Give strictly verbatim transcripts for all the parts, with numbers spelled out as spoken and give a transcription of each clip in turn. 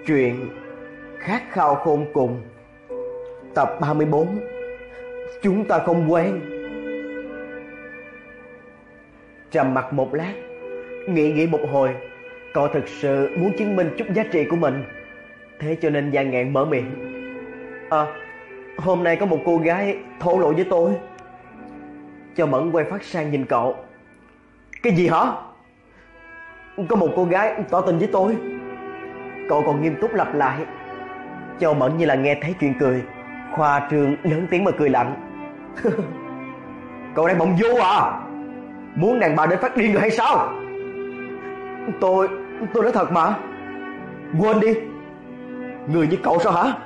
Truyện Khát khao khôn cùng, tập ba mươi bốn. Chúng ta không quen. Trầm mặc một lát, nghĩ nghĩ một hồi, cậu thực sự muốn chứng minh chút giá trị của mình. Thế cho nên Gia Ngạn mở miệng: À, hôm nay có một cô gái thổ lộ với tôi. Châu Mẫn quay phát sang nhìn cậu. Cái gì hả? Có một cô gái tỏ tình với tôi. Cậu còn nghiêm túc lặp lại. Châu Mẫn như là nghe thấy chuyện cười, khoa trương lớn tiếng mà cười lạnh. Cậu đang bỗng vô à? Muốn đàn bà đến phát điên rồi hay sao? Tôi, tôi nói thật mà. Quên đi. Người như cậu sao hả?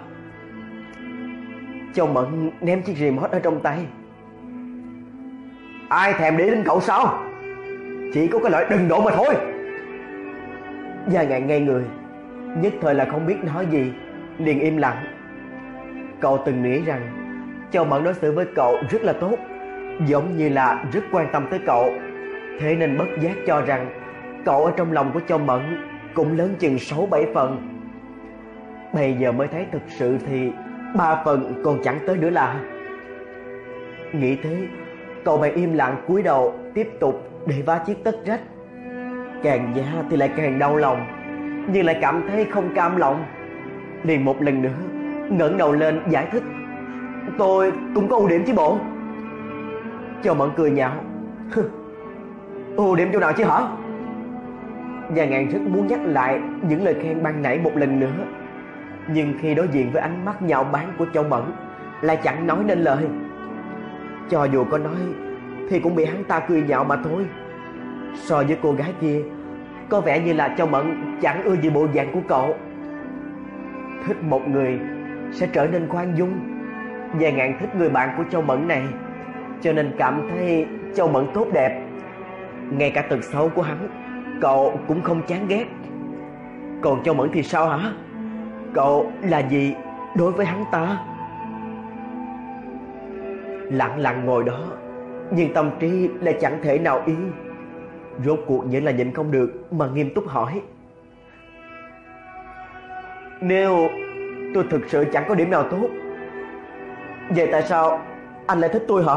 Châu Mẫn ném chiếc remote ở trong tay. Ai thèm để đến cậu sao? Chỉ có cái loại đần độn mà thôi. Gia Ngạn ngây người, nhất thời là không biết nói gì, liền im lặng. Cậu từng nghĩ rằng Châu Mẫn đối xử với cậu rất là tốt, giống như là rất quan tâm tới cậu. Thế nên bất giác cho rằng cậu ở trong lòng của Châu Mẫn cũng lớn chừng sáu bảy phần. Bây giờ mới thấy thực sự thì ba phần còn chẳng tới nữa là. Nghĩ thế, cậu bèn im lặng cúi đầu tiếp tục để vá chiếc tất rách. Càng vá thì lại càng đau lòng, nhưng lại cảm thấy không cam lòng. Liền một lần nữa ngẩng đầu lên giải thích: Tôi cũng có ưu điểm chứ bộ. Châu Mẫn cười nhạo: Ưu điểm chỗ nào chứ hả? Gia Ngạn rất muốn nhắc lại những lời khen ban nãy một lần nữa, nhưng khi đối diện với ánh mắt nhạo báng của Châu Mẫn lại chẳng nói nên lời. Cho dù có nói thì cũng bị hắn ta cười nhạo mà thôi. So với cô gái kia, có vẻ như là Châu Mẫn chẳng ưa gì bộ dạng của cậu. Thích một người sẽ trở nên khoan dung. Gia Ngạn thích người bạn của Châu Mẫn này, cho nên cảm thấy Châu Mẫn tốt đẹp. Ngay cả tật xấu của hắn cậu cũng không chán ghét. Còn Châu Mẫn thì sao hả? Cậu là gì đối với hắn ta? Lặng lặng ngồi đó, nhưng tâm trí lại chẳng thể nào yên. Rốt cuộc vẫn là nhịn không được mà nghiêm túc hỏi: Nếu tôi thực sự chẳng có điểm nào tốt, vậy tại sao anh lại thích tôi hả?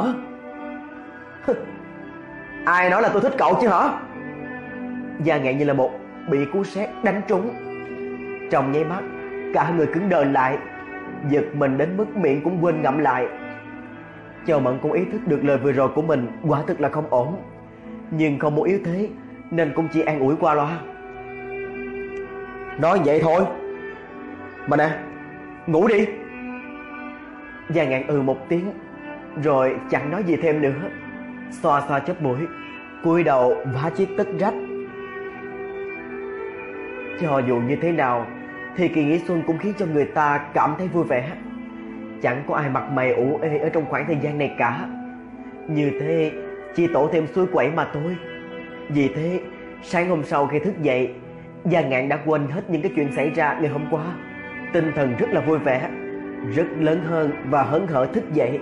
Ai nói là tôi thích cậu chứ hả? Gia Ngạn như là một bị cú sét đánh trúng. Trong nháy mắt, cả người cứng đờ lại, giật mình đến mức miệng cũng quên ngậm lại. Châu Mẫn cũng ý thức được lời vừa rồi của mình quả thực là không ổn, nhưng không muốn yếu thế nên cũng chỉ an ủi qua loa: Nói vậy thôi. Mà nè, ngủ đi. Gia Ngạn ừ một tiếng, rồi chẳng nói gì thêm nữa, xoa xoa chóp mũi, cúi đầu vá chiếc tất rách. Cho dù như thế nào thì kỳ nghỉ xuân cũng khiến cho người ta cảm thấy vui vẻ. Chẳng có ai mặt mày ủ ê ở trong khoảng thời gian này cả. Như thế chỉ tổ thêm suối quẩy mà thôi. Vì thế sáng hôm sau khi thức dậy, Gia Ngạn đã quên hết những cái chuyện xảy ra ngày hôm qua. Tinh thần rất là vui vẻ, rất lớn hơn và hớn hở thức dậy.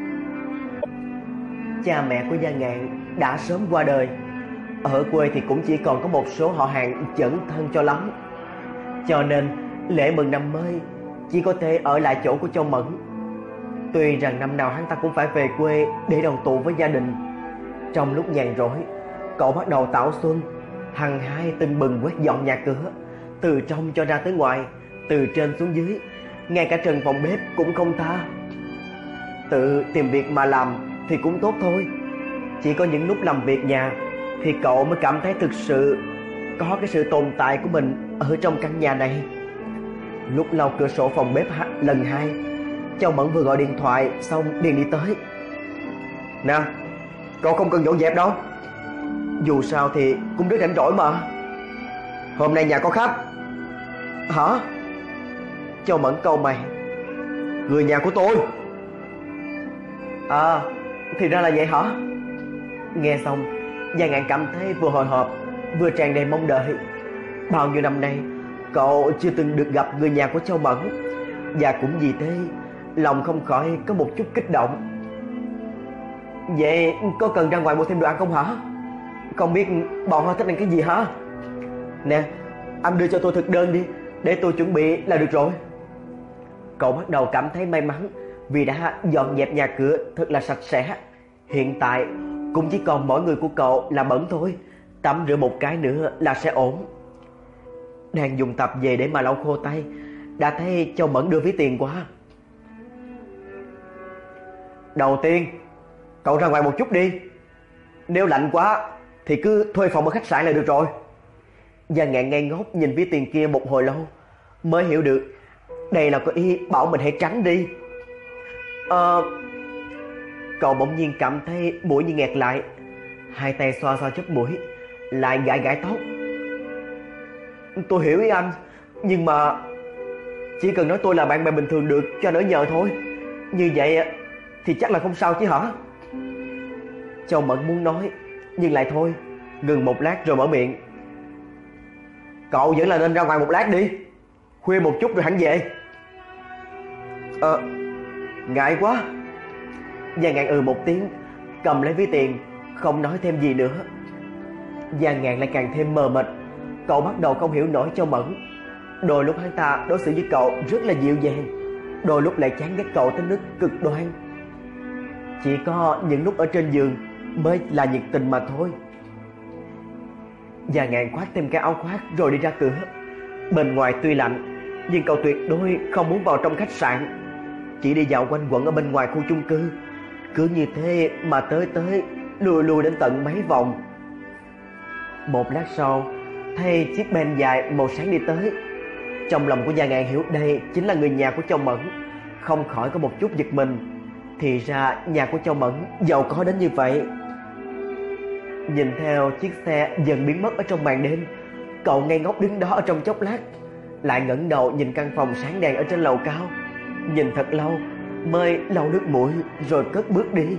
Cha mẹ của Gia Ngạn đã sớm qua đời. Ở quê thì cũng chỉ còn có một số họ hàng chẩn thân cho lắm, cho nên lễ mừng năm mới chỉ có thể ở lại chỗ của Châu Mẫn. Tuy rằng năm nào hắn ta cũng phải về quê để đoàn tụ với gia đình. Trong lúc nhàn rỗi, cậu bắt đầu tảo xuân, hăng hái tưng bừng quét dọn nhà cửa, từ trong cho ra tới ngoài, từ trên xuống dưới, ngay cả trần phòng bếp cũng không tha. Tự tìm việc mà làm thì cũng tốt thôi, chỉ có những lúc làm việc nhà thì cậu mới cảm thấy thực sự có cái sự tồn tại của mình ở trong căn nhà này. Lúc lau cửa sổ phòng bếp lần hai, Châu Mẫn vừa gọi điện thoại xong liền đi tới. Nè, cậu không cần dọn dẹp đâu, dù sao thì cũng rất rảnh rỗi mà. Hôm nay nhà có khách. Hả? Châu Mẫn cau mày. Người nhà của tôi. À, thì ra là vậy hả? Nghe xong, Gia Ngạn cảm thấy vừa hồi hộp vừa tràn đầy mong đợi. Bao nhiêu năm nay cậu chưa từng được gặp người nhà của Châu Mẫn, và cũng vì thế lòng không khỏi có một chút kích động. Vậy có cần ra ngoài mua thêm đồ ăn không hả? Không biết bọn họ thích ăn cái gì hả? Nè, anh đưa cho tôi thực đơn đi, để tôi chuẩn bị là được rồi. Cậu bắt đầu cảm thấy may mắn vì đã dọn dẹp nhà cửa thật là sạch sẽ. Hiện tại cũng chỉ còn mỗi người của cậu là bẩn thôi, tắm rửa một cái nữa là sẽ ổn. Đang dùng tập về để mà lau khô tay, đã thấy Châu Mẫn đưa ví tiền qua. Đầu tiên, cậu ra ngoài một chút đi. Nếu lạnh quá thì cứ thuê phòng ở khách sạn là được rồi. Gia Ngạn ngây ngốc nhìn ví tiền kia một hồi lâu, mới hiểu được đây là có ý bảo mình hãy tránh đi. Ờ... Cậu bỗng nhiên cảm thấy mũi như nghẹt lại, hai tay xoa xoa chóp mũi, lại gãi gãi tóc. Tôi hiểu ý anh, nhưng mà chỉ cần nói tôi là bạn bè bình thường được cho đỡ nhờ thôi. Như vậy thì chắc là không sao chứ hả? Châu Mẫn muốn nói nhưng lại thôi, ngừng một lát rồi mở miệng. Cậu vẫn là nên ra ngoài một lát đi, khuya một chút rồi hẳn về. Ờ, ngại quá. Gia Ngạn ừ một tiếng, cầm lấy ví tiền, không nói thêm gì nữa. Gia Ngạn lại càng thêm mờ mịt. Cậu bắt đầu không hiểu nổi Châu Mẫn. Đôi lúc hắn ta đối xử với cậu rất là dịu dàng, đôi lúc lại chán ghét cậu tới mức cực đoan. Chỉ có những lúc ở trên giường mới là nhiệt tình mà thôi. Gia Ngạn khoác thêm cái áo khoác rồi đi ra cửa. Bên ngoài tuy lạnh, nhưng cậu tuyệt đối không muốn vào trong khách sạn, chỉ đi dạo quanh quẩn ở bên ngoài khu chung cư. Cứ như thế mà tới tới lùi lùi đến tận mấy vòng. Một lát sau, thấy chiếc ben dài màu sáng đi tới. Trong lòng của Gia Ngạn hiểu đây chính là người nhà của Châu Mẫn, không khỏi có một chút giật mình. Thì ra nhà của Châu Mẫn giàu có đến như vậy. Nhìn theo chiếc xe dần biến mất ở trong màn đêm, cậu ngây ngốc đứng đó ở trong chốc lát, lại ngẩng đầu nhìn căn phòng sáng đèn ở trên lầu cao. Nhìn thật lâu mới lau nước mũi rồi cất bước đi.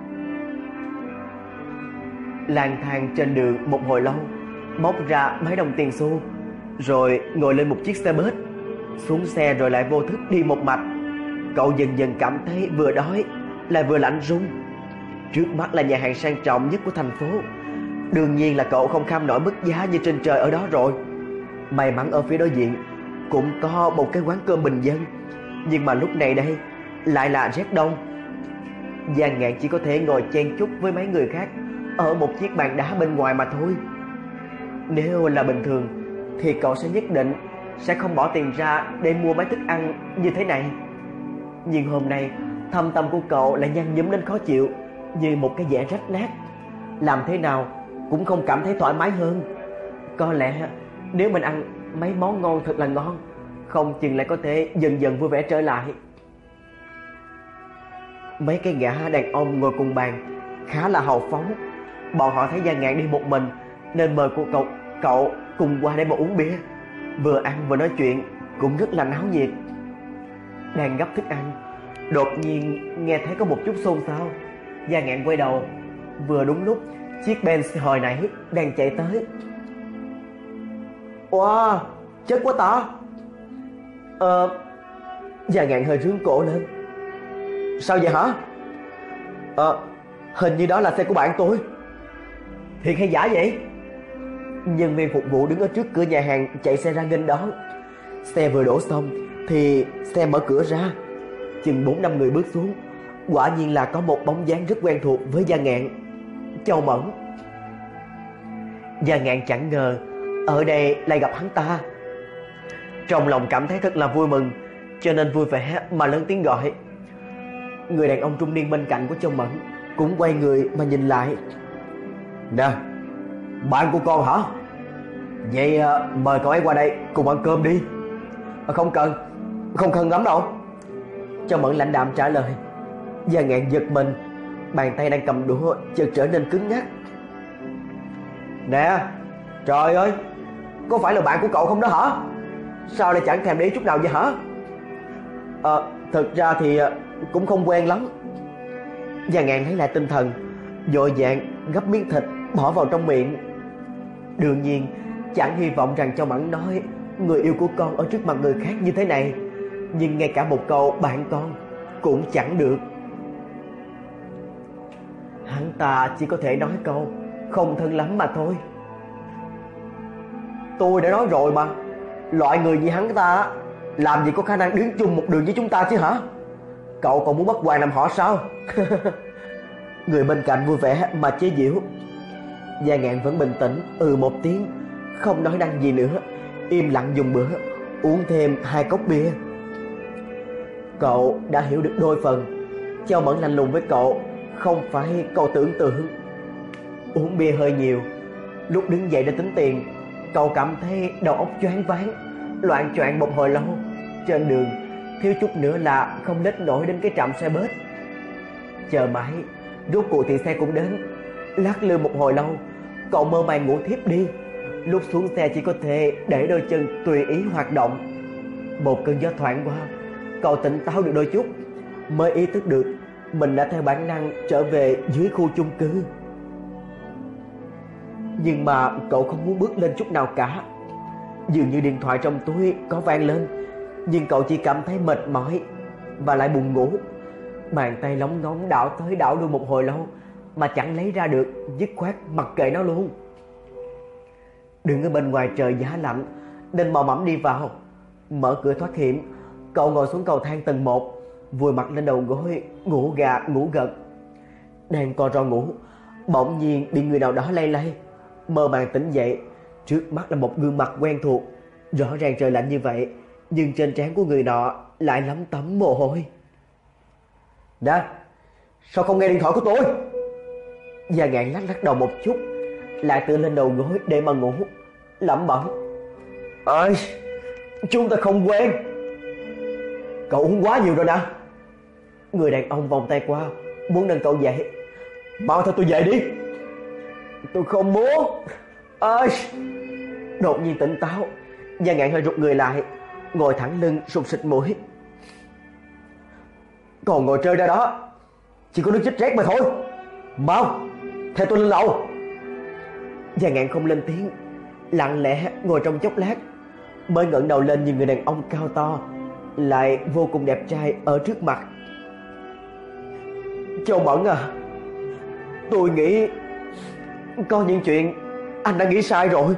Lang thang trên đường một hồi lâu, móc ra mấy đồng tiền xu, rồi ngồi lên một chiếc xe bus, xuống xe rồi lại vô thức đi một mạch. Cậu dần dần cảm thấy vừa đói lại vừa lạnh run. Trước mắt là nhà hàng sang trọng nhất của thành phố, đương nhiên là cậu không kham nổi mức giá như trên trời ở đó rồi. May mắn ở phía đối diện cũng có một cái quán cơm bình dân, nhưng mà lúc này đây lại là rét đông. Gia Ngạn chỉ có thể ngồi chen chúc với mấy người khác ở một chiếc bàn đá bên ngoài mà thôi. Nếu là bình thường thì cậu sẽ nhất định sẽ không bỏ tiền ra để mua mấy thức ăn như thế này. Nhưng hôm nay thâm tâm của cậu lại nhăn nhúm đến khó chịu, như một cái dẻ rách nát. Làm thế nào cũng không cảm thấy thoải mái hơn. Có lẽ nếu mình ăn mấy món ngon thật là ngon, không chừng lại có thể dần dần vui vẻ trở lại. Mấy cái gã đàn ông ngồi cùng bàn khá là hào phóng. Bọn họ thấy Gia Ngạn đi một mình nên mời của cậu cậu cùng qua đây mà uống bia. Vừa ăn vừa nói chuyện cũng rất là náo nhiệt. Đang gấp thức ăn, đột nhiên nghe thấy có một chút xôn xao. Gia Ngạn quay đầu, vừa đúng lúc chiếc Benz hồi nãy đang chạy tới. Wow, chết quá ta. Ờ... Gia Ngạn hơi rướn cổ lên. Sao vậy hả? Ờ, hình như đó là xe của bạn tôi. Thiệt hay giả vậy? Nhân viên phục vụ đứng ở trước cửa nhà hàng chạy xe ra nghênh đón. Xe vừa đổ xong thì xe mở cửa ra, chừng bốn năm người bước xuống. Quả nhiên là có một bóng dáng rất quen thuộc với Gia Ngạn, Châu Mẫn. Gia Ngạn chẳng ngờ ở đây lại gặp hắn ta. Trong lòng cảm thấy thật là vui mừng, cho nên vui vẻ mà lớn tiếng gọi. Người đàn ông trung niên bên cạnh của Châu Mẫn cũng quay người mà nhìn lại. Nè, bạn của con hả? Vậy mời cậu ấy qua đây cùng ăn cơm đi. Không cần, không cần lắm đâu. Châu Mẫn lãnh đạm trả lời. Gia Ngạn giật mình, bàn tay đang cầm đũa chợt trở nên cứng ngắc. Nè, trời ơi, có phải là bạn của cậu không đó hả? Sao lại chẳng thèm để ý chút nào vậy hả? Ờ, thực ra thì cũng không quen lắm. Gia Ngạn lấy lại tinh thần, vội vàng gấp miếng thịt bỏ vào trong miệng. Đương nhiên chẳng hy vọng rằng Châu Mẫn nói người yêu của con ở trước mặt người khác như thế này, nhưng ngay cả một câu bạn con cũng chẳng được. Hắn ta chỉ có thể nói câu không thân lắm mà thôi. Tôi đã nói rồi mà, Loại người như hắn ta làm gì có khả năng đứng chung một đường với chúng ta chứ hả? Cậu còn muốn bắt Hoàng làm họ sao? Người bên cạnh vui vẻ mà chế giễu. Gia Ngạn vẫn bình tĩnh ừ một tiếng, không nói năng gì nữa, im lặng dùng bữa, uống thêm hai cốc bia. Cậu đã hiểu được đôi phần. Châu Mẫn lạnh lùng với cậu không phải cậu tưởng tượng. Uống bia hơi nhiều, lúc đứng dậy để tính tiền, cậu cảm thấy đầu óc choáng váng, loạng choạng một hồi lâu. Trên đường thiếu chút nữa là không lết nổi đến cái trạm xe bus. Chờ mãi, rốt cuộc thì xe cũng đến. Lắc lư một hồi lâu, cậu mơ màng ngủ thiếp đi. Lúc xuống xe chỉ có thể để đôi chân tùy ý hoạt động. Một cơn gió thoảng qua, cậu tỉnh táo được đôi chút, mới ý thức được mình đã theo bản năng trở về dưới khu chung cư. Nhưng mà cậu không muốn bước lên chút nào cả. Dường như điện thoại trong túi có vang lên, nhưng cậu chỉ cảm thấy mệt mỏi và lại buồn ngủ. Bàn tay lóng ngóng đảo tới đảo lui một hồi lâu mà chẳng lấy ra được, dứt khoát mặc kệ nó luôn. Đứng ở bên ngoài trời giá lạnh nên mò mẫm đi vào. Mở cửa thoát hiểm, cậu ngồi xuống cầu thang tầng một, vùi mặt lên đầu gối, ngủ gà ngủ gật. Đang co ro ngủ, bỗng nhiên bị người nào đó lay lay. Mơ màng tỉnh dậy, trước mắt là một gương mặt quen thuộc. Rõ ràng trời lạnh như vậy, nhưng trên trán của người nọ lại lấm tấm mồ hôi. Nè, sao không nghe điện thoại của tôi? Gia Ngạn lắc lắc đầu một chút, lại tựa lên đầu gối để mà ngủ, lẩm bẩm: ơi, chúng ta không quen. Cậu uống quá nhiều rồi nè. Người đàn ông vòng tay qua, muốn nâng cậu dậy. Mau theo tôi về đi. Tôi không muốn. Ơi. Đột nhiên tỉnh táo, Gia Ngạn hơi rụt người lại, ngồi thẳng lưng sụt sịt mũi. Còn ngồi trơ ra đó, chỉ có nước chết rét mà thôi. Mau, theo tôi lên lầu. Gia Ngạn không lên tiếng, lặng lẽ ngồi trong chốc lát, mới ngẩng đầu lên nhìn người đàn ông cao to lại vô cùng đẹp trai ở trước mặt. Châu Mẫn à, tôi nghĩ có những chuyện anh đã nghĩ sai rồi.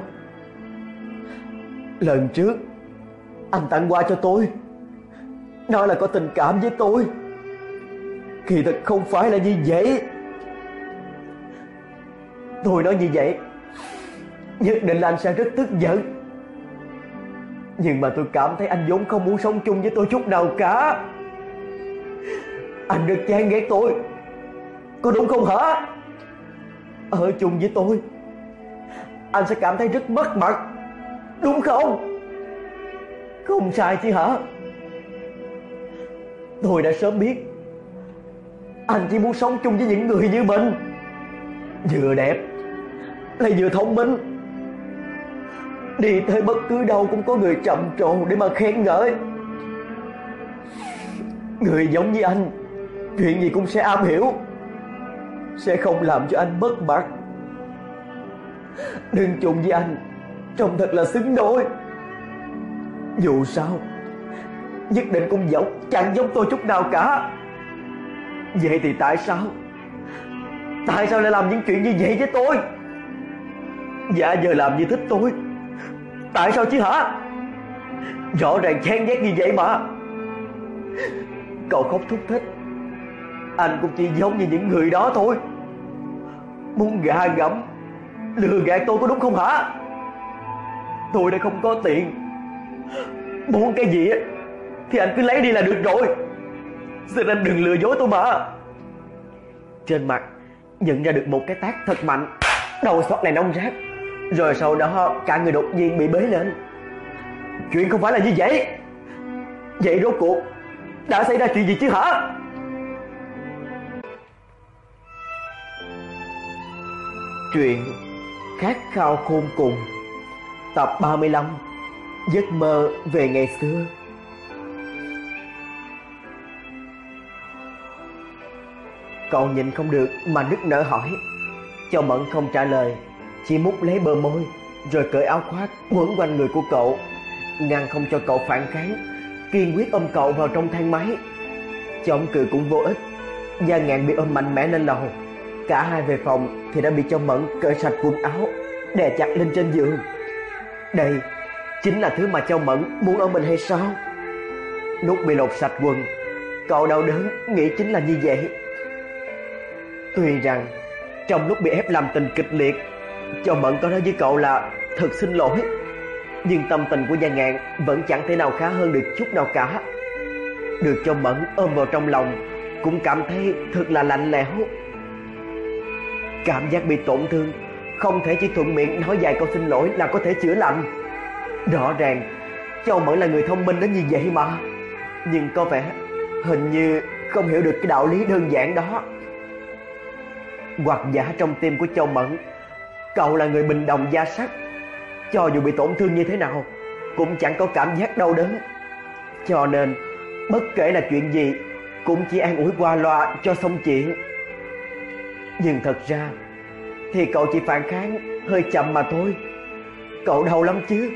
Lần trước anh tặng quà cho tôi, nói là có tình cảm với tôi, kỳ thực không phải là như vậy. Tôi nói như vậy nhất định là anh sẽ rất tức giận. Nhưng mà tôi cảm thấy anh vốn không muốn sống chung với tôi chút nào cả. Anh rất chán ghét tôi, có đúng không hả? Ở chung với tôi, anh sẽ cảm thấy rất mất mặt, đúng không? Không sai chứ hả? Tôi đã sớm biết anh chỉ muốn sống chung với những người như mình, vừa đẹp lại vừa thông minh. Đi tới bất cứ đâu cũng có người trầm trồ để mà khen ngợi. Người giống như anh, chuyện gì cũng sẽ am hiểu, sẽ không làm cho anh mất mặt. Đừng chung với anh trông thật là xứng đôi. Dù sao nhất định cũng giống, chẳng giống tôi chút nào cả. Vậy thì tại sao Tại sao lại làm những chuyện như vậy với tôi? Dạ giờ làm như thích tôi, tại sao chứ hả? Rõ ràng chán ghét như vậy mà. Cậu khóc thúc thích, anh cũng chỉ giống như những người đó thôi, muốn gạ gẫm lừa gạt tôi, có đúng không hả? Tôi đã không có tiền, muốn cái gì thì anh cứ lấy đi là được rồi. Xin anh đừng lừa dối tôi mà. Trên mặt nhận ra được một cái tát thật mạnh, đầu xót lại nông rát, rồi sau đó cả người đột nhiên bị bế lên. Chuyện không phải là như vậy. Vậy rốt cuộc đã xảy ra chuyện gì chứ hả? Chuyện Khát khao khôn cùng, tập ba mươi lăm. Giấc mơ về ngày xưa. Cậu nhịn không được mà nức nở hỏi. Châu Mẫn không trả lời, chỉ mút lấy bờ môi, rồi cởi áo khoác quấn quanh người của cậu, ngăn không cho cậu phản kháng, kiên quyết ôm cậu vào trong thang máy. Chống cự cũng vô ích, Gia Ngạn bị ôm mạnh mẽ lên lầu. Cả hai về phòng thì đã bị Châu Mẫn cởi sạch quần áo, đè chặt lên trên giường. Đây chính là thứ mà Châu Mẫn muốn ở mình hay sao? Lúc bị lột sạch quần, cậu đau đớn nghĩ chính là như vậy. Tuy rằng trong lúc bị ép làm tình kịch liệt, Châu Mẫn có nói với cậu là thật xin lỗi, nhưng tâm tình của Gia Ngạn vẫn chẳng thể nào khá hơn được chút nào cả. Được Châu Mẫn ôm vào trong lòng cũng cảm thấy thật là lạnh lẽo. Cảm giác bị tổn thương không thể chỉ thuận miệng nói vài câu xin lỗi là có thể chữa lành. Rõ ràng Châu Mẫn là người thông minh đến như vậy mà, nhưng có vẻ hình như không hiểu được cái đạo lý đơn giản đó. Hoặc giả trong tim của Châu Mẫn, cậu là người bình đồng da sắt, cho dù bị tổn thương như thế nào cũng chẳng có cảm giác đau đớn, cho nên bất kể là chuyện gì cũng chỉ an ủi qua loa cho xong chuyện. Nhưng thật ra thì cậu chỉ phản kháng hơi chậm mà thôi. Cậu đau lắm chứ.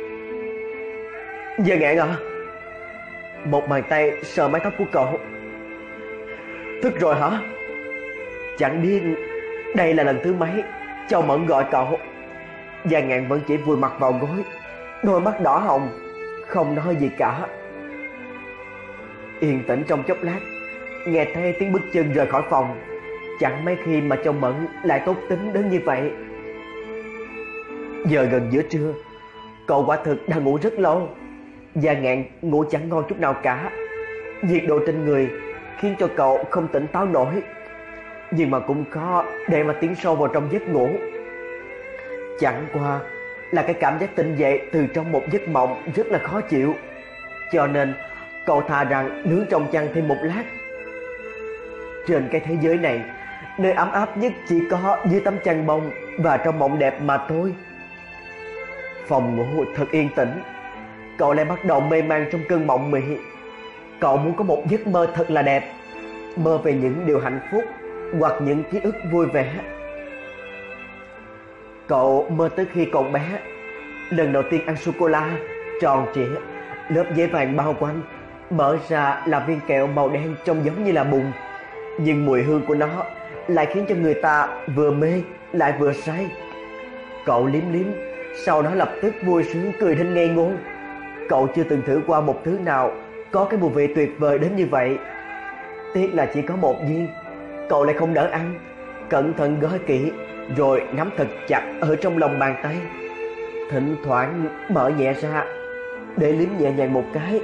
Gia Ngạn à? Một bàn tay sờ mái tóc của cậu. Thức rồi hả? Chẳng biết đây là lần thứ mấy Châu Mẫn gọi cậu. Gia Ngạn vẫn chỉ vùi mặt vào gối, đôi mắt đỏ hồng, không nói gì cả. Yên tĩnh trong chốc lát, nghe thấy tiếng bước chân rời khỏi phòng. Chẳng mấy khi mà Châu Mẫn lại tốt tính đến như vậy. Giờ gần giữa trưa, cậu quả thực đã ngủ rất lâu. Gia Ngạn ngủ chẳng ngon chút nào cả. Nhiệt độ trên người khiến cho cậu không tỉnh táo nổi, nhưng mà cũng khó để mà tiến sâu vào trong giấc ngủ. Chẳng qua là cái cảm giác tỉnh dậy từ trong một giấc mộng rất là khó chịu, cho nên cậu thà rằng nướng trong chăn thêm một lát. Trên cái thế giới này, nơi ấm áp nhất chỉ có dưới tấm chăn bông và trong mộng đẹp mà thôi. Phòng ngủ thật yên tĩnh, cậu lại bắt đầu mê man trong cơn mộng mị. Cậu muốn có một giấc mơ thật là đẹp, mơ về những điều hạnh phúc hoặc những ký ức vui vẻ. Cậu mơ tới khi còn bé, lần đầu tiên ăn sô-cô-la tròn trịa, lớp giấy vàng bao quanh, mở ra là viên kẹo màu đen trông giống như là bùn, nhưng mùi hương của nó lại khiến cho người ta vừa mê lại vừa say. Cậu liếm liếm, sau đó lập tức vui sướng cười đến ngây ngô. Cậu chưa từng thử qua một thứ nào có cái mùi vị tuyệt vời đến như vậy. Tiếc là chỉ có một viên, cậu lại không đỡ ăn, cẩn thận gói kỹ rồi nắm thật chặt ở trong lòng bàn tay, thỉnh thoảng mở nhẹ ra để liếm nhẹ nhàng một cái.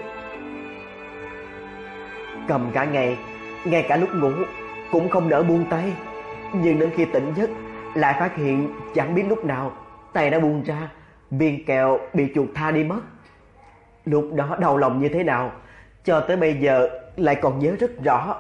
Cầm cả ngày, ngay cả lúc ngủ cũng không nỡ buông tay, nhưng đến khi tỉnh giấc lại phát hiện chẳng biết lúc nào tay đã buông ra, viên kẹo bị chuột tha đi mất. Lúc đó đau lòng như thế nào, cho tới bây giờ lại còn nhớ rất rõ.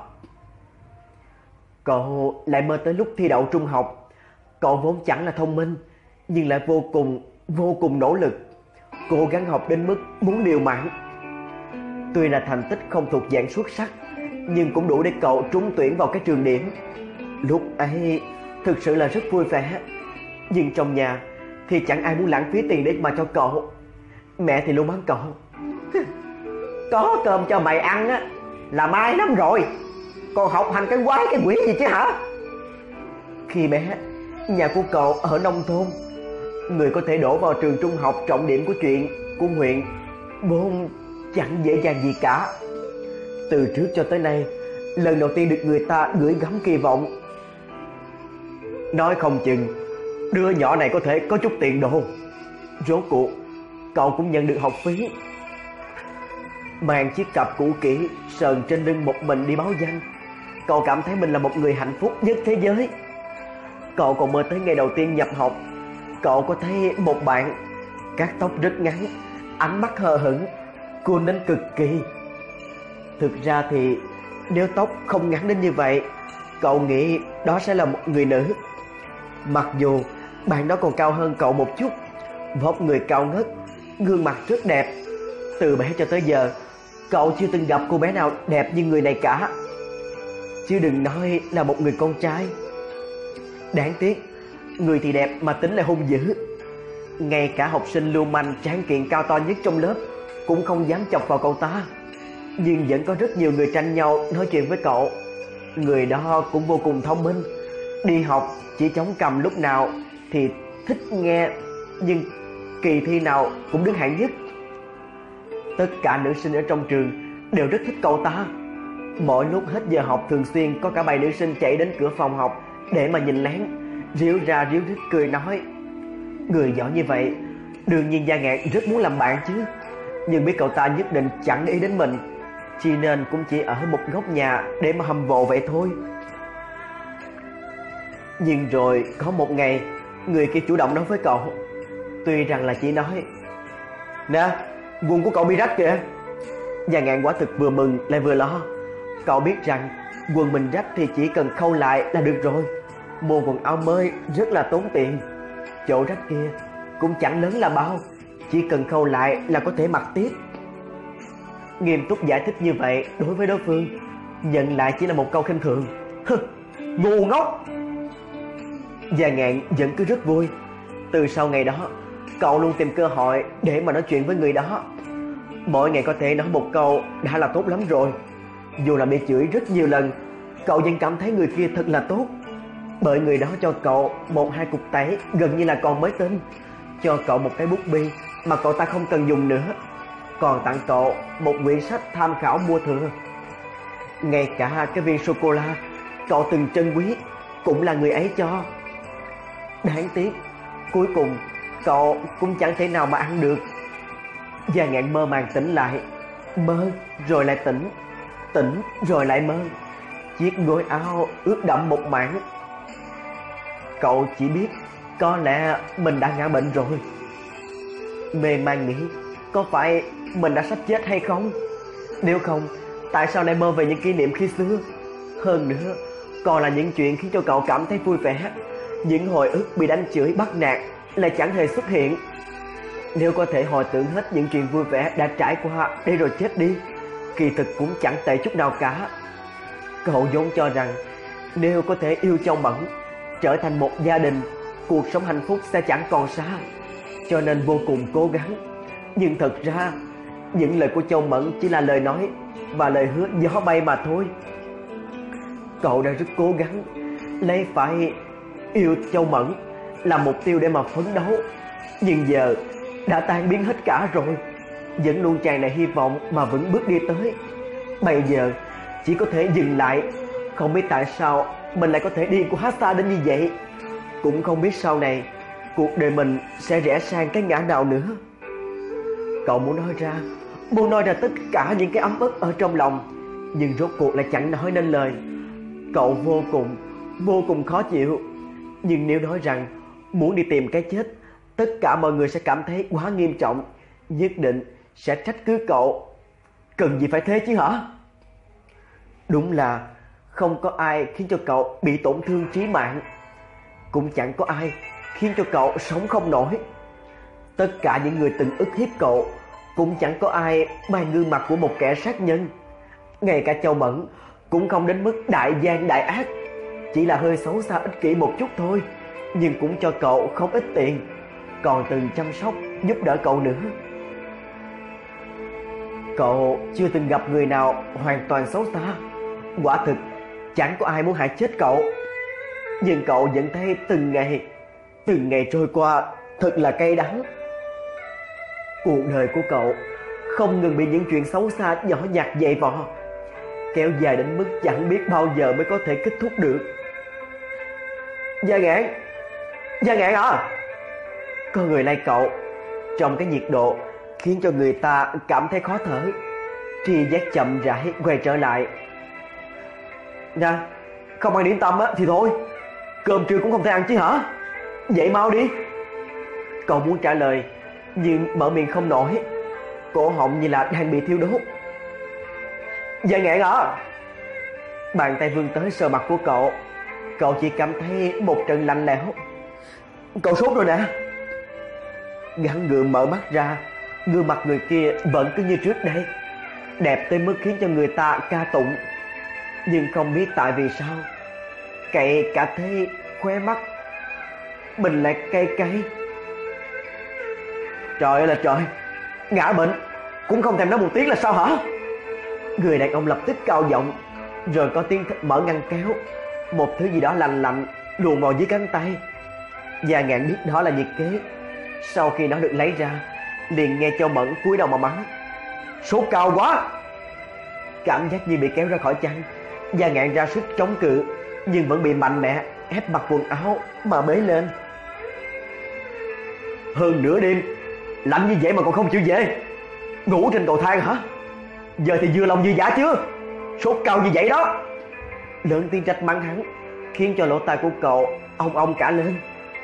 Cậu lại mơ tới lúc thi đậu trung học. Cậu vốn chẳng là thông minh, nhưng lại vô cùng, vô cùng nỗ lực, cố gắng học đến mức muốn liều mạng. Tuy là thành tích không thuộc dạng xuất sắc, nhưng cũng đủ để cậu trúng tuyển vào cái trường điểm. Lúc ấy thực sự là rất vui vẻ, nhưng trong nhà thì chẳng ai muốn lãng phí tiền để mà cho cậu. Mẹ thì luôn mắng cậu: có cơm cho mày ăn á là may lắm rồi, còn học hành cái quái cái quỷ gì chứ hả? Khi bé, nhà của cậu ở nông thôn, người có thể đổ vào trường trung học trọng điểm của chuyện của huyện vốn chẳng dễ dàng gì cả. Từ trước cho tới nay, lần đầu tiên được người ta gửi gắm kỳ vọng. Nói không chừng đứa nhỏ này có thể có chút tiền đồ. Rốt cuộc cậu cũng nhận được học phí. Mang chiếc cặp cũ kỹ sờn trên lưng một mình đi báo danh, cậu cảm thấy mình là một người hạnh phúc nhất thế giới. Cậu còn mơ tới ngày đầu tiên nhập học, cậu có thấy một bạn cắt tóc rất ngắn, ánh mắt hờ hững, cool đến cực kỳ. Thực ra thì nếu tóc không ngắn đến như vậy, cậu nghĩ đó sẽ là một người nữ. Mặc dù bạn đó còn cao hơn cậu một chút, vóc người cao ngất, gương mặt rất đẹp. Từ bé cho tới giờ, cậu chưa từng gặp cô bé nào đẹp như người này cả, chứ đừng nói là một người con trai. Đáng tiếc, người thì đẹp mà tính lại hung dữ. Ngay cả học sinh lưu manh tráng kiện cao to nhất trong lớp cũng không dám chọc vào cậu ta. Nhưng vẫn có rất nhiều người tranh nhau nói chuyện với cậu. Người đó cũng vô cùng thông minh, đi học chỉ chống cằm lúc nào thì thích nghe, nhưng kỳ thi nào cũng đứng hạng nhất. Tất cả nữ sinh ở trong trường đều rất thích cậu ta. Mỗi lúc hết giờ học thường xuyên có cả bầy nữ sinh chạy đến cửa phòng học để mà nhìn lén, ríu ra ríu rít cười nói. Người giỏi như vậy, đương nhiên Gia Ngạn rất muốn làm bạn chứ. Nhưng biết cậu ta nhất định chẳng để ý đến mình, cho nên cũng chỉ ở một góc nhà để mà hâm mộ vậy thôi. Nhưng rồi có một ngày, người kia chủ động nói với cậu. Tuy rằng là chỉ nói, nè, quần của cậu bị rách kìa. Gia Ngạn quả thực vừa mừng lại vừa lo. Cậu biết rằng quần mình rách thì chỉ cần khâu lại là được rồi. Mua quần áo mới rất là tốn tiền. Chỗ rách kia cũng chẳng lớn là bao, chỉ cần khâu lại là có thể mặc tiếp. Nghiêm túc giải thích như vậy đối với đối phương, nhận lại chỉ là một câu khinh thường. Hừ, ngu ngốc. Gia Ngạn vẫn cứ rất vui. Từ sau ngày đó, cậu luôn tìm cơ hội để mà nói chuyện với người đó. Mỗi ngày có thể nói một câu đã là tốt lắm rồi. Dù là bị chửi rất nhiều lần, cậu vẫn cảm thấy người kia thật là tốt. Bởi người đó cho cậu một hai cục tẩy gần như là còn mới tinh, cho cậu một cái bút bi mà cậu ta không cần dùng nữa, còn tặng cậu một quyển sách tham khảo mua thừa. Ngay cả cái viên sô-cô-la cậu từng trân quý cũng là người ấy cho. Đáng tiếc, cuối cùng cậu cũng chẳng thể nào mà ăn được. Gia Ngạn mơ màng tỉnh lại, mơ rồi lại tỉnh, tỉnh rồi lại mơ. Chiếc gối áo ướt đẫm một mảng. Cậu chỉ biết có lẽ mình đã ngã bệnh rồi. Mê man nghĩ có phải mình đã sắp chết hay không? Nếu không, tại sao lại mơ về những kỷ niệm khi xưa? Hơn nữa, còn là những chuyện khiến cho cậu cảm thấy vui vẻ. Những hồi ức bị đánh chửi bắt nạt lại chẳng hề xuất hiện. Nếu có thể hồi tưởng hết những chuyện vui vẻ đã trải qua để rồi chết đi, kỳ thực cũng chẳng tệ chút nào cả. Cậu vốn cho rằng nếu có thể yêu Châu Mẫn, trở thành một gia đình, cuộc sống hạnh phúc sẽ chẳng còn xa, cho nên vô cùng cố gắng. Nhưng thật ra những lời của Châu Mẫn chỉ là lời nói và lời hứa gió bay mà thôi. Cậu đã rất cố gắng lấy phải yêu Châu Mẫn làm mục tiêu để mà phấn đấu, nhưng giờ đã tan biến hết cả rồi. Vẫn luôn tràn đầy hy vọng mà vẫn bước đi tới, bây giờ chỉ có thể dừng lại. Không biết tại sao mình lại có thể điên của hát xa đến như vậy. Cũng không biết sau này cuộc đời mình sẽ rẽ sang cái ngã nào nữa. Cậu muốn nói ra, muốn nói ra tất cả những cái ấm ức ở trong lòng, nhưng rốt cuộc lại chẳng nói nên lời. Cậu vô cùng, vô cùng khó chịu. Nhưng nếu nói rằng muốn đi tìm cái chết, tất cả mọi người sẽ cảm thấy quá nghiêm trọng, nhất định sẽ trách cứ cậu. Cần gì phải thế chứ hả? Đúng là không có ai khiến cho cậu bị tổn thương chí mạng, cũng chẳng có ai khiến cho cậu sống không nổi. Tất cả những người từng ức hiếp cậu cũng chẳng có ai mang gương mặt của một kẻ sát nhân. Ngay cả Châu Mẫn cũng không đến mức đại gian đại ác, chỉ là hơi xấu xa ích kỷ một chút thôi, nhưng cũng cho cậu không ít tiền, còn từng chăm sóc giúp đỡ cậu nữa. Cậu chưa từng gặp người nào hoàn toàn xấu xa. Quả thực chẳng có ai muốn hại chết cậu. Nhưng cậu vẫn thấy từng ngày Từng ngày trôi qua thật là cay đắng. Cuộc đời của cậu không ngừng bị những chuyện xấu xa nhỏ nhặt dày vò, kéo dài đến mức chẳng biết bao giờ mới có thể kết thúc được. Gia Ngạn, Gia Ngạn à! Có người lay cậu trong cái nhiệt độ khiến cho người ta cảm thấy khó thở. Tri giác chậm rãi quay trở lại. Nè, không ăn điểm tâm á thì thôi, cơm trưa cũng không thể ăn chứ hả? Dậy mau đi. Cậu muốn trả lời nhưng mở miệng không nổi, cổ họng như là đang bị thiêu đốt. Gia Ngạn à! Bàn tay vươn tới sờ mặt của cậu. Cậu chỉ cảm thấy một trận lạnh lẽo. Cậu sốt rồi nè. Gắng gượng mở mắt ra, gương mặt người kia vẫn cứ như trước đây, đẹp tới mức khiến cho người ta ca tụng. Nhưng không biết tại vì sao, cậy cả thế khóe mắt mình lại cay cay. Trời ơi là trời, ngã bệnh cũng không thèm nói một tiếng là sao hả? Người đàn ông lập tức cao giọng, rồi có tiếng mở ngăn kéo, một thứ gì đó lành lạnh luồn vào dưới cánh tay. Gia Ngạn biết đó là nhiệt kế, Sau khi nó được lấy ra, liền nghe Châu Mẫn cúi đầu mà mắng: "Sốt cao quá!" Cảm giác như bị kéo ra khỏi chăn, Gia Ngạn ra sức chống cự, nhưng vẫn bị mạnh mẽ ép mặc quần áo mà bế lên. "Hơn nửa đêm, lạnh như vậy mà còn không chịu về, ngủ trên cầu thang hả? Giờ thì vừa lòng dư dả chưa? Sốt cao như vậy đó!" Lớn tiếng trách mắng hắn, khiến cho lỗ tai của cậu ong ong cả lên.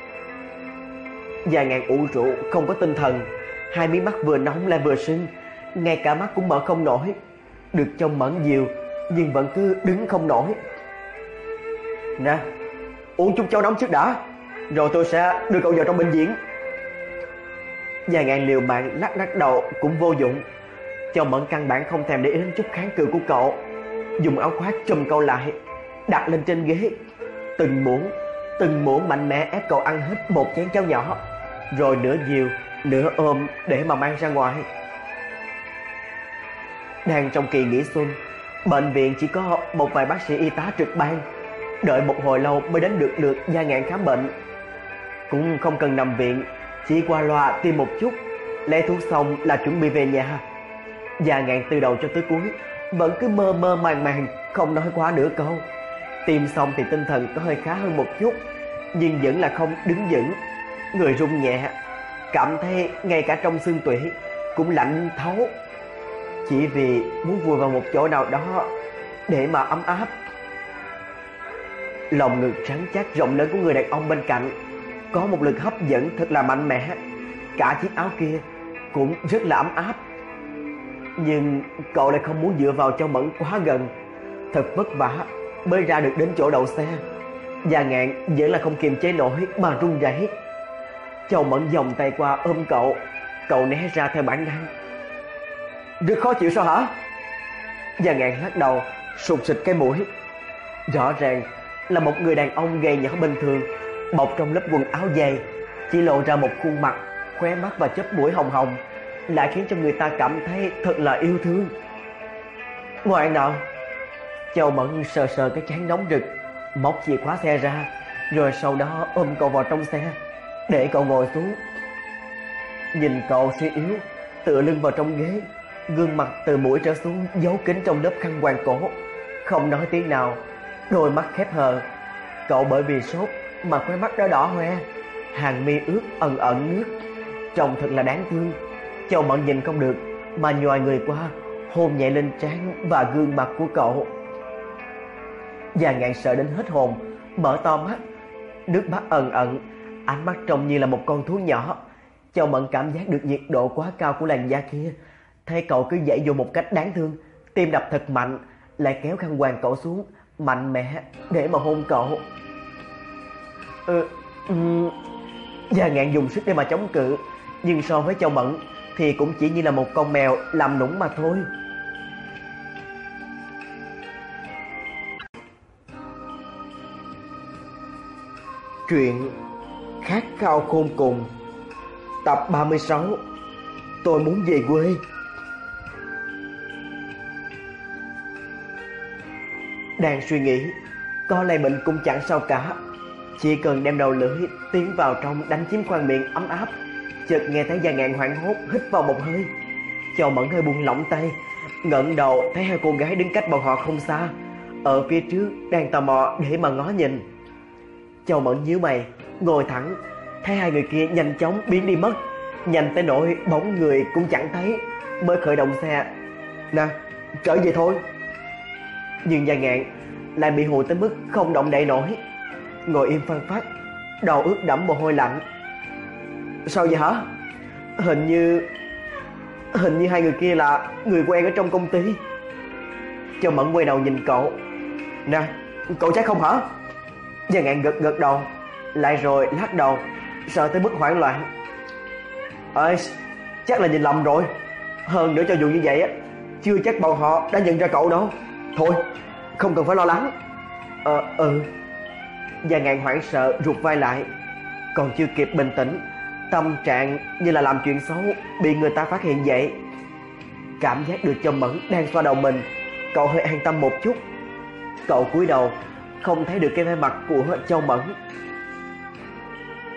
Gia Ngạn ủ rũ không có tinh thần, hai mí mắt vừa nóng lại vừa sưng, ngay cả mắt cũng mở không nổi. Được Châu Mẫn dìu nhưng vẫn cứ đứng không nổi. "Nè, uống chút cháo nóng trước đã, rồi tôi sẽ đưa cậu vào trong bệnh viện." Gia Ngạn liều mạng lắc lắc đầu cũng vô dụng. Châu Mẫn căn bản không thèm để ý đến chút kháng cự của cậu, dùng áo khoác trùm cậu lại, đặt lên trên ghế, từng muỗng từng muỗng mạnh mẽ ép cậu ăn hết một chén cháo nhỏ, rồi nửa dìu nửa ôm để mà mang ra ngoài. Đang trong kỳ nghỉ xuân, bệnh viện chỉ có một vài bác sĩ y tá trực ban, đợi một hồi lâu mới đến được lượt Gia Ngạn khám bệnh. Cũng không cần nằm viện, chỉ qua loa tiêm một chút, lấy thuốc xong là chuẩn bị về nhà. Gia Ngạn từ đầu cho tới cuối vẫn cứ mơ mơ màng màng, không nói quá nửa câu. Tiêm xong thì tinh thần có hơi khá hơn một chút, nhưng vẫn là không đứng vững, người run nhẹ, cảm thấy ngay cả trong xương tủy cũng lạnh thấu, chỉ vì muốn vùi vào một chỗ nào đó để mà ấm áp. Lòng ngực rắn chắc rộng lớn của người đàn ông bên cạnh có một lực hấp dẫn thật là mạnh mẽ, cả chiếc áo kia cũng rất là ấm áp. Nhưng cậu lại không muốn dựa vào Châu Mẫn quá gần, thật vất vả mới ra được đến chỗ đậu xe. Gia Ngạn vẫn là không kiềm chế nổi mà run rẩy. Châu Mẫn vòng tay qua ôm cậu, cậu né ra theo bản năng. "Rất khó chịu sao hả?" Gia Ngạn lắc đầu, sụt sịt cái mũi. Rõ ràng là một người đàn ông gầy nhỏ bình thường, bọc trong lớp quần áo dày, chỉ lộ ra một khuôn mặt, khóe mắt và chóp mũi hồng hồng, lại khiến cho người ta cảm thấy thật là yêu thương. "Ngoan nào." Châu Mẫn sờ sờ cái trán nóng rực, móc chìa khóa xe ra, rồi sau đó ôm cậu vào trong xe, để cậu ngồi xuống. Nhìn cậu suy yếu, tựa lưng vào trong ghế, gương mặt từ mũi trở xuống giấu kín trong lớp khăn quàng cổ, không nói tiếng nào, đôi mắt khép hờ. Cậu bởi vì sốt mà khóe mắt đó đỏ hoe, hàng mi ướt ẩn ẩn nước, trông thật là đáng thương. Châu Mẫn nhìn không được mà nhòi người qua, hôn nhẹ lên trán và gương mặt của cậu. Gia Ngạn sợ đến hết hồn, mở to mắt, nước mắt ẩn ẩn, ánh mắt trông như là một con thú nhỏ. Châu Mẫn cảm giác được nhiệt độ quá cao của làn da kia, thấy cậu cứ giãy dụ một cách đáng thương, tim đập thật mạnh, lại kéo khăn quàng cậu xuống, mạnh mẽ để mà hôn cậu. Ừ, um, Gia Ngạn dùng sức để mà chống cự, nhưng so với Châu Mẫn thì cũng chỉ như là một con mèo làm nũng mà thôi. Truyện Khát khao khôn cùng, tập ba mươi sáu. Tôi muốn về quê. Đang suy nghĩ, có lây bệnh cũng chẳng sao cả, chỉ cần đem đầu lưỡi tiến vào trong đánh chiếm khoang miệng ấm áp. Chợt nghe thấy Gia Ngạn hoảng hốt hít vào một hơi. Châu Mẫn hơi buông lỏng tay, ngẩng đầu thấy hai cô gái đứng cách bọn họ không xa, ở phía trước đang tò mò để mà ngó nhìn. Châu Mẫn nhíu mày, ngồi thẳng, thấy hai người kia nhanh chóng biến đi mất, nhanh tới nỗi bóng người cũng chẳng thấy, mới khởi động xe. Nè, trở về thôi. Nhưng Gia Ngạn lại bị hù tới mức không động đậy nổi, ngồi im phăng phắc, đầu ướt đẫm mồ hôi lạnh. Sao vậy hả? Hình như Hình như hai người kia là người quen ở trong công ty. Châu Mẫn quay đầu nhìn cậu. Nè, cậu chắc không hả? Gia Ngạn gật gật đầu, lại rồi lắc đầu, sợ tới mức hoảng loạn. Ơi, chắc là nhìn lầm rồi. Hơn nữa cho dù như vậy á, chưa chắc bọn họ đã nhận ra cậu đâu. Thôi, không cần phải lo lắng. Ờ, ừ. Gia Ngạn hoảng sợ rụt vai lại, còn chưa kịp bình tĩnh, tâm trạng như là làm chuyện xấu bị người ta phát hiện vậy. Cảm giác được Châu Mẫn đang xoa đầu mình, cậu hơi an tâm một chút. Cậu cúi đầu, không thấy được cái vẻ mặt của Châu Mẫn.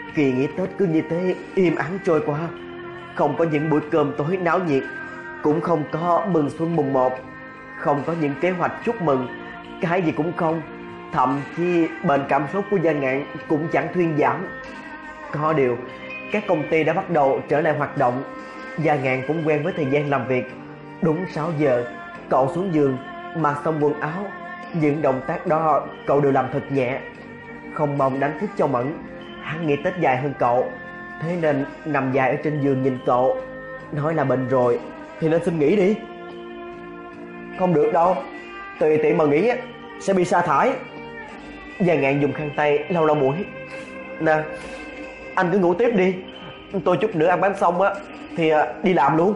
Kỳ nghỉ Tết cứ như thế im ắng trôi qua. Không có những buổi cơm tối náo nhiệt, cũng không có mừng xuân mùng một, không có những kế hoạch chúc mừng, cái gì cũng không. Thậm chí bệnh cảm xúc của Gia Ngạn cũng chẳng thuyên giảm. Có điều các công ty đã bắt đầu trở lại hoạt động. Gia Ngạn cũng quen với thời gian làm việc. Đúng sáu giờ cậu xuống giường, mặc xong quần áo. Những động tác đó cậu đều làm thật nhẹ, không mong đánh thức Châu Mẫn. Hắn nghĩ Tết dài hơn cậu, thế nên nằm dài ở trên giường nhìn cậu, nói là bệnh rồi thì nên xin nghỉ đi. Không được đâu, tùy tiện mà nghỉ sẽ bị sa thải. Gia Ngạn dùng khăn tay lau lau mũi. Nè, anh cứ ngủ tiếp đi, tôi chút nữa ăn bánh xong á thì đi làm luôn.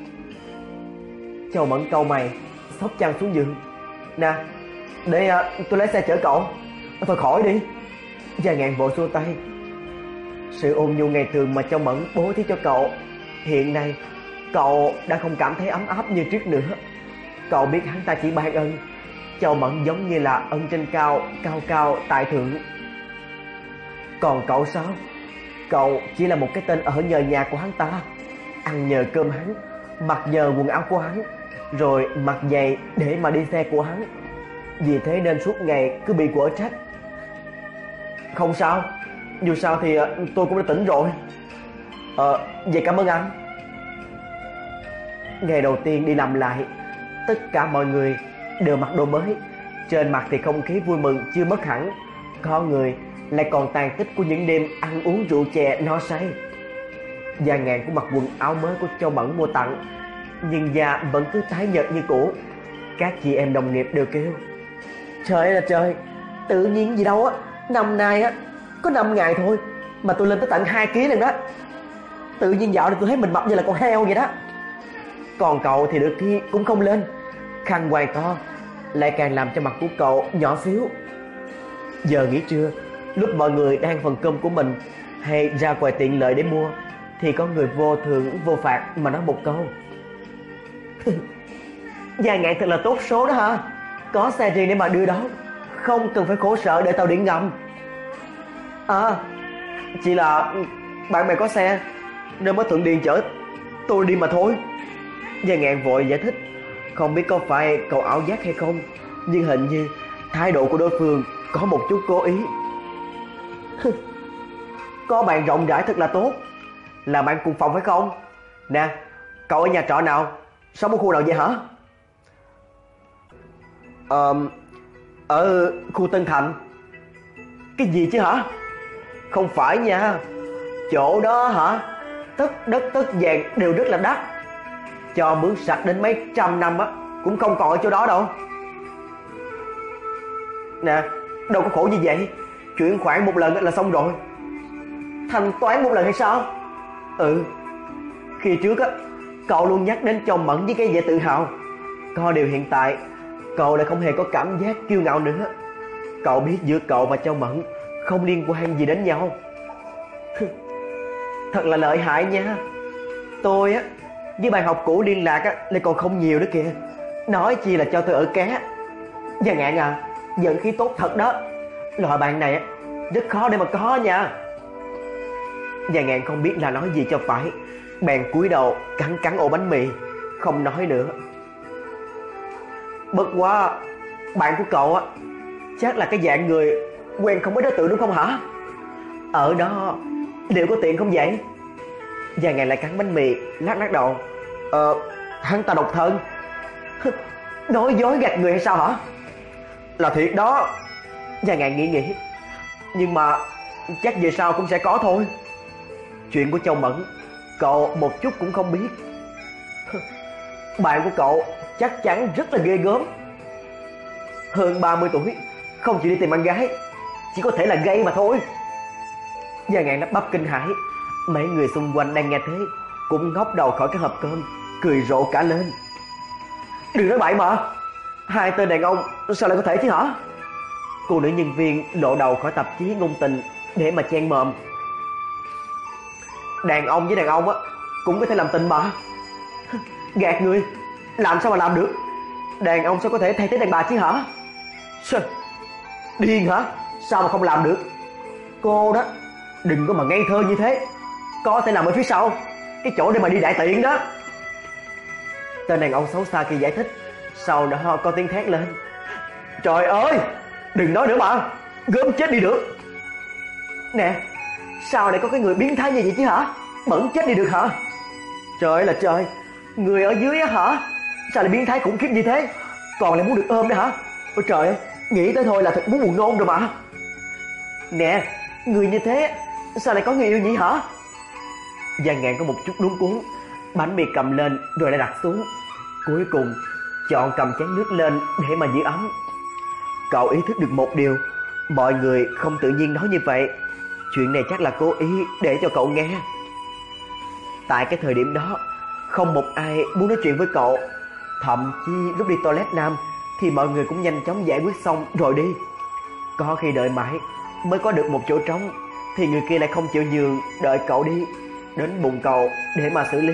Châu Mẫn cau mày, xốc chăn xuống giường. Nè, để tôi lái xe chở cậu. Thôi khỏi đi. Gia Ngạn vội xua tay. Sự ôn nhu ngày thường mà Châu Mẫn bố thí cho cậu, hiện nay cậu đã không cảm thấy ấm áp như trước nữa. Cậu biết hắn ta chỉ ban ân, Châu Mẫn giống như là ân trên cao, cao cao tại thượng. Còn cậu sao? Cậu chỉ là một cái tên ở nhờ nhà của hắn ta, ăn nhờ cơm hắn, mặc nhờ quần áo của hắn, rồi mặc giày để mà đi xe của hắn. Vì thế nên suốt ngày cứ bị quở trách. Không sao, dù sao thì tôi cũng đã tỉnh rồi. Ờ, vậy cảm ơn anh. Ngày đầu tiên đi làm lại, tất cả mọi người đều mặc đồ mới. Trên mặt thì không khí vui mừng chưa mất hẳn, có người lại còn tàn tích của những đêm ăn uống rượu chè no say. Gia Ngạn cũng mặc quần áo mới của Châu Mẫn mua tặng, nhưng da vẫn cứ tái nhợt như cũ. Các chị em đồng nghiệp đều kêu: trời ơi là trời, tự nhiên gì đâu á, năm nay á có năm ngày thôi mà tôi lên tới tận hai ký lần đó. Tự nhiên dạo này tôi thấy mình mập như là con heo vậy đó. Còn cậu thì được khi cũng không lên, khăn quàng to lại càng làm cho mặt của cậu nhỏ xíu. Giờ nghỉ trưa, lúc mọi người đang phần cơm của mình hay ra quầy tiện lợi để mua, thì có người vô thưởng vô phạt mà nói một câu: Gia Ngạn thật là tốt số đó hả, có xe riêng để mà đưa đón, không cần phải khổ sở để tàu điện ngầm. À, chỉ là bạn bè có xe nên mới thuận điện chở tôi đi mà thôi. Gia Ngạn vội giải thích, không biết có phải cậu ảo giác hay không, nhưng hình như thái độ của đối phương có một chút cố ý. Có bạn rộng rãi thật là tốt, là bạn cùng phòng phải không? Nè, cậu ở nhà trọ nào, sống ở khu nào vậy hả? Ờ, ở khu Tân Thành. Cái gì chứ hả? Không phải nha, chỗ đó hả, tất đất tất vàng đều rất là đắt, cho mướn sạch đến mấy trăm năm á cũng không còn ở chỗ đó đâu. Nè, đâu có khổ như vậy, chuyển khoản một lần là xong rồi. Thanh toán một lần hay sao? Ừ, khi trước á cậu luôn nhắc đến Châu Mẫn với cái vẻ tự hào, có điều hiện tại cậu lại không hề có cảm giác kiêu ngạo nữa. Cậu biết giữa cậu và Châu Mẫn không liên quan gì đến nhau. Thật là lợi hại nha. Tôi á với bạn học cũ liên lạc á lại còn không nhiều nữa kìa, nói chi là cho tôi ở ké. Gia Ngạn à, vận khí tốt thật đó, loại bạn này á rất khó để mà có nha. Gia Ngạn không biết là nói gì cho phải, bèn cúi đầu cắn cắn ổ bánh mì, không nói nữa. Bất quá bạn của cậu á chắc là cái dạng người quen không với đối tượng đúng không hả? Ở đó liệu có tiện không vậy? Gia Ngạn lại cắn bánh mì, lắc lắc đầu. Ờ, hắn ta độc thân. Nói dối gạt người hay sao hả? Là thiệt đó. Gia Ngạn nghĩ nghĩ, nhưng mà chắc về sau cũng sẽ có thôi. Chuyện của Châu Mẫn cậu một chút cũng không biết. Bạn của cậu chắc chắn rất là ghê gớm. Hơn ba mươi tuổi, không chỉ đi tìm bạn gái, chỉ có thể là gay mà thôi. Gia Ngạn lắp bắp kinh hãi. Mấy người xung quanh đang nghe thế cũng ngóc đầu khỏi cái hộp cơm, cười rộ cả lên. Đừng nói bậy mà, hai tên đàn ông sao lại có thể chứ hả? Cô nữ nhân viên lộ đầu khỏi tạp chí ngôn tình để mà chen mồm. Đàn ông với đàn ông á cũng có thể làm tình mà. Gạt người, làm sao mà làm được? Đàn ông sao có thể thay thế đàn bà chứ hả? Điên hả? Sao mà không làm được? Cô đó Đừng có mà ngây thơ như thế. Có thể nằm ở phía sau, cái chỗ để mà đi đại tiện đó. Tên đàn ông xấu xa kia giải thích. Sau đó có tiếng thét lên. Trời ơi, đừng nói nữa mà, gớm chết đi được. Nè, sao lại có cái người biến thái như vậy chứ hả? Bẩn chết đi được hả? Trời ơi là trời, người ở dưới á hả? Sao lại biến thái khủng khiếp như thế? Còn lại muốn được ôm nữa hả? Ôi trời ơi, nghĩ tới thôi là thật muốn buồn nôn rồi mà. Nè, người như thế sao lại có người yêu nhỉ hả? Giang Ngạn có một chút luống cuống, bánh mì cầm lên rồi lại đặt xuống. Cuối cùng chọn cầm chén nước lên để mà giữ ấm. Cậu ý thức được một điều, mọi người không tự nhiên nói như vậy. Chuyện này chắc là cố ý để cho cậu nghe. Tại cái thời điểm đó, không một ai muốn nói chuyện với cậu. Thậm chí lúc đi toilet nam thì mọi người cũng nhanh chóng giải quyết xong rồi đi. Có khi đợi mãi mới có được một chỗ trống, thì người kia lại không chịu nhường, đợi cậu đi đến bụng cậu để mà xử lý.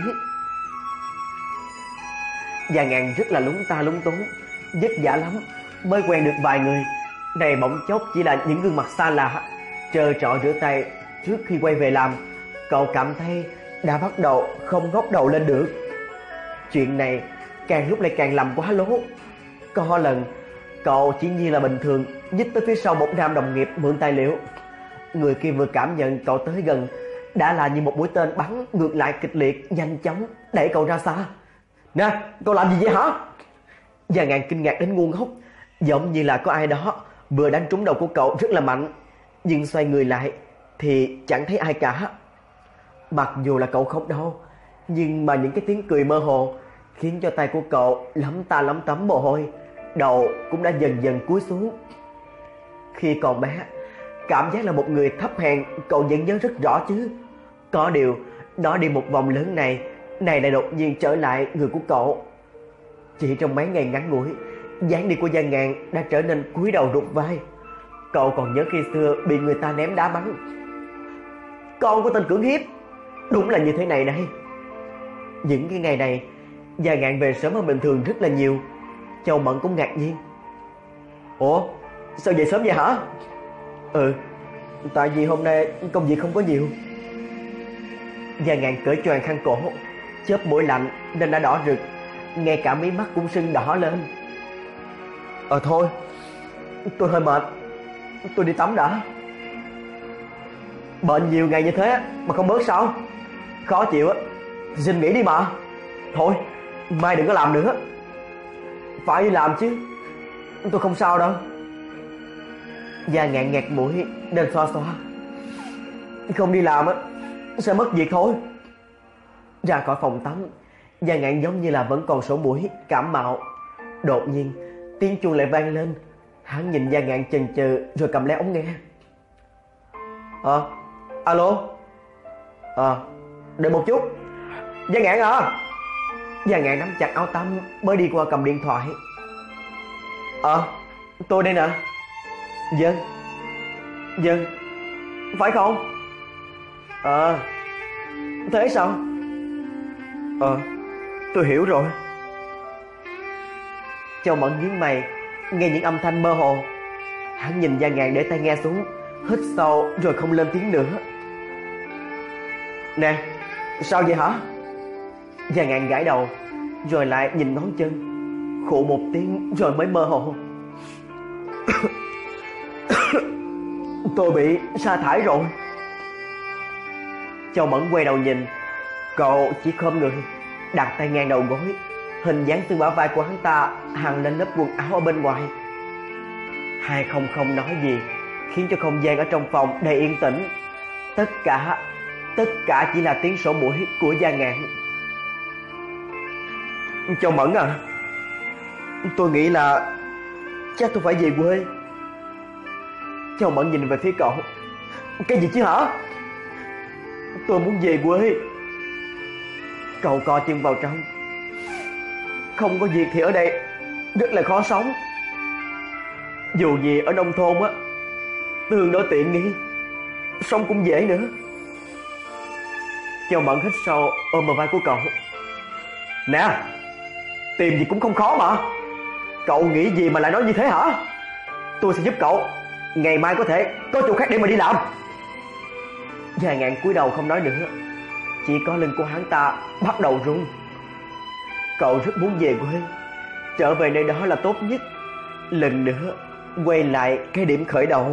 Giang Ngạn rất là lúng ta lúng túng, vất vả lắm mới quen được vài người. Này bỗng chốc chỉ là những gương mặt xa lạ. Trơ trọi rửa tay trước khi quay về làm, cậu cảm thấy đã bắt đầu không ngóc đầu lên được. Chuyện này càng lúc lại càng làm quá lố. Có lần cậu chỉ như là bình thường nhích tới phía sau một nam đồng nghiệp mượn tài liệu. Người kia vừa cảm nhận cậu tới gần đã là như một mũi tên bắn ngược lại kịch liệt, nhanh chóng đẩy cậu ra xa. Nè, cậu làm gì vậy hả? Giang Ngạn kinh ngạc đến ngu ngốc, giống như là có ai đó vừa đánh trúng đầu của cậu rất là mạnh. Nhưng xoay người lại thì chẳng thấy ai cả. Mặc dù là cậu không đau, nhưng mà những cái tiếng cười mơ hồ khiến cho tay của cậu lấm ta lấm tấm mồ hôi, đầu cũng đã dần dần cúi xuống. Khi còn bé, cảm giác là một người thấp hèn cậu vẫn nhớ rất rõ chứ. Có điều nó đi một vòng lớn này, này lại đột nhiên trở lại người của cậu. Chỉ trong mấy ngày ngắn ngủi, dáng đi của Giang Ngạn đã trở nên cúi đầu rụt vai. Cậu còn nhớ khi xưa bị người ta ném đá mắng. Con của tên cưỡng hiếp, đúng là như thế này đây. Những cái ngày này, Giang Ngạn về sớm hơn bình thường rất là nhiều. Châu Mẫn cũng ngạc nhiên. Ủa, sao về sớm vậy hả? Ừ, tại vì hôm nay công việc không có nhiều. Giang Ngạn cởi choàng khăn cổ, chớp mũi lạnh nên đã đỏ rực, ngay cả mí mắt cũng sưng đỏ lên. Ờ thôi, tôi hơi mệt, tôi đi tắm đã. Bệnh nhiều ngày như thế mà không bớt sao? Khó chịu á thì xin nghỉ đi mà. Thôi, mai đừng có làm nữa. Phải đi làm chứ, tôi không sao đâu. Giang Ngạn nghẹt mũi nên xoa xoa. Không đi làm á sẽ mất việc thôi. Ra khỏi phòng tắm, Giang Ngạn giống như là vẫn còn sổ mũi, cảm mạo. Đột nhiên tiếng chuông lại vang lên. Hắn nhìn Giang Ngạn chần chừ rồi cầm lấy ống nghe. Ờ, alo. Ờ, đợi một chút. Giang Ngạn à. Giang Ngạn nắm chặt áo tắm mới đi qua cầm điện thoại. Ờ, tôi đây nè. Vâng. Vâng, phải không? Ờ, thế sao? Ờ, tôi hiểu rồi. Châu Mẫn nhướng mày, nghe những âm thanh mơ hồ. Hắn nhìn Giang Ngạn để tai nghe xuống, hít sâu rồi không lên tiếng nữa. Nè, sao vậy hả? Giang Ngạn gãi đầu, rồi lại nhìn ngón chân, khụ một tiếng rồi mới mơ hồ. Tôi bị sa thải rồi. Châu Mẫn quay đầu nhìn, cậu chỉ khom người, đặt tay ngang đầu gối. Hình dáng xương bả vai của hắn ta hằn lên lớp quần áo ở bên ngoài. Hai không không nói gì, khiến cho không gian ở trong phòng đầy yên tĩnh. Tất cả, tất cả chỉ là tiếng sổ mũi của Giang Ngạn. Châu Mẫn à, tôi nghĩ là chắc tôi phải về quê. Châu Mẫn nhìn về phía cậu. Cái gì chứ hả? Tôi muốn về quê. Cậu co chân vào trong. Không có việc thì ở đây rất là khó sống. Dù gì ở nông thôn á, tương đối tiện nghi, sống cũng dễ nữa. Châu Mẫn hít sâu ôm vào vai của cậu. Nè, tìm gì cũng không khó mà. Cậu nghĩ gì mà lại nói như thế hả? Tôi sẽ giúp cậu, ngày mai có thể có chỗ khác để mà đi làm. Gia Ngạn cúi đầu không nói nữa. Chỉ có lưng của hắn ta bắt đầu run. Cậu rất muốn về quê, trở về nơi đó là tốt nhất, lần nữa quay lại cái điểm khởi đầu.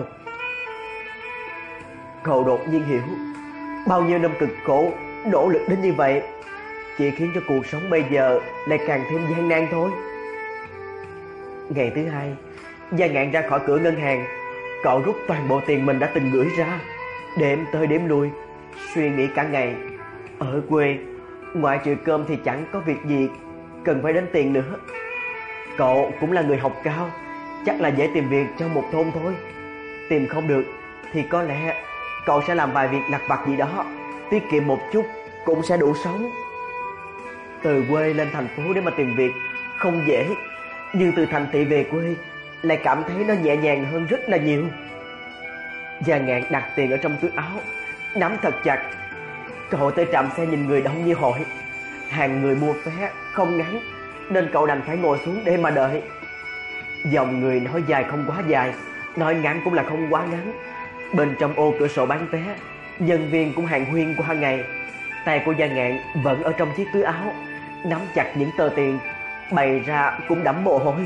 Cậu đột nhiên hiểu bao nhiêu năm cực khổ nỗ lực đến như vậy chỉ khiến cho cuộc sống bây giờ lại càng thêm gian nan thôi. Ngày thứ hai, Gia Ngạn ra khỏi cửa ngân hàng. Cậu rút toàn bộ tiền mình đã từng gửi ra, đếm tới đếm lui, suy nghĩ cả ngày. Ở quê, ngoại trừ cơm thì chẳng có việc gì cần phải đến tiền nữa. Cậu cũng là người học cao, chắc là dễ tìm việc trong một thôn thôi. Tìm không được thì có lẽ cậu sẽ làm vài việc lặt vặt gì đó, tiết kiệm một chút cũng sẽ đủ sống. Từ quê lên thành phố để mà tìm việc không dễ, nhưng từ thành thị về quê lại cảm thấy nó nhẹ nhàng hơn rất là nhiều. Gia Ngạn đặt tiền ở trong túi áo, nắm thật chặt. Cậu tới trạm xe nhìn người đông như hội. Hàng người mua vé không ngắn, nên cậu đành phải ngồi xuống để mà đợi. Dòng người nói dài không quá dài, nói ngắn cũng là không quá ngắn. Bên trong ô cửa sổ bán vé, nhân viên cũng hàng huyên qua ngày. Tay của Gia Ngạn vẫn ở trong chiếc túi áo, nắm chặt những tờ tiền, bày ra cũng đẫm mồ hôi.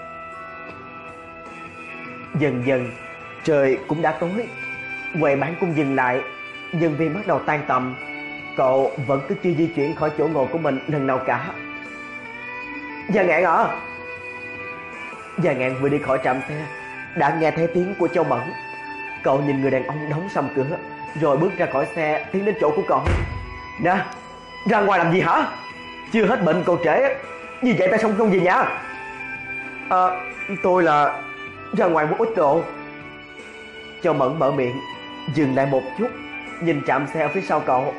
Dần dần trời cũng đã tối, quầy bán cũng dừng lại, nhân viên bắt đầu tan tầm. Cậu vẫn cứ chưa di chuyển khỏi chỗ ngồi của mình lần nào cả. Gia Ngạn à! Gia Ngạn vừa đi khỏi trạm xe đã nghe thấy tiếng của Châu Mẫn. Cậu nhìn người đàn ông đóng sầm cửa, rồi bước ra khỏi xe tiến đến chỗ của cậu. Nè, ra ngoài làm gì hả? Chưa hết bệnh cậu trễ như vậy ta xong không về nhà. À, tôi là ra ngoài mua ít đồ. Châu Mẫn mở miệng, dừng lại một chút, nhìn trạm xe ở phía sau cậu.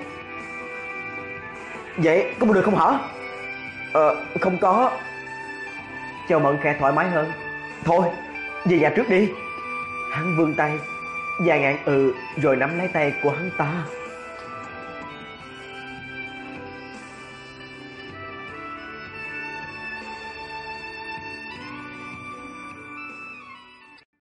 Vậy có mua được không hả? Ờ, không có. Châu Mẫn khẽ thoải mái hơn. Thôi, về nhà trước đi. Hắn vươn tay. Gia Ngạn ừ rồi nắm lấy tay của hắn ta.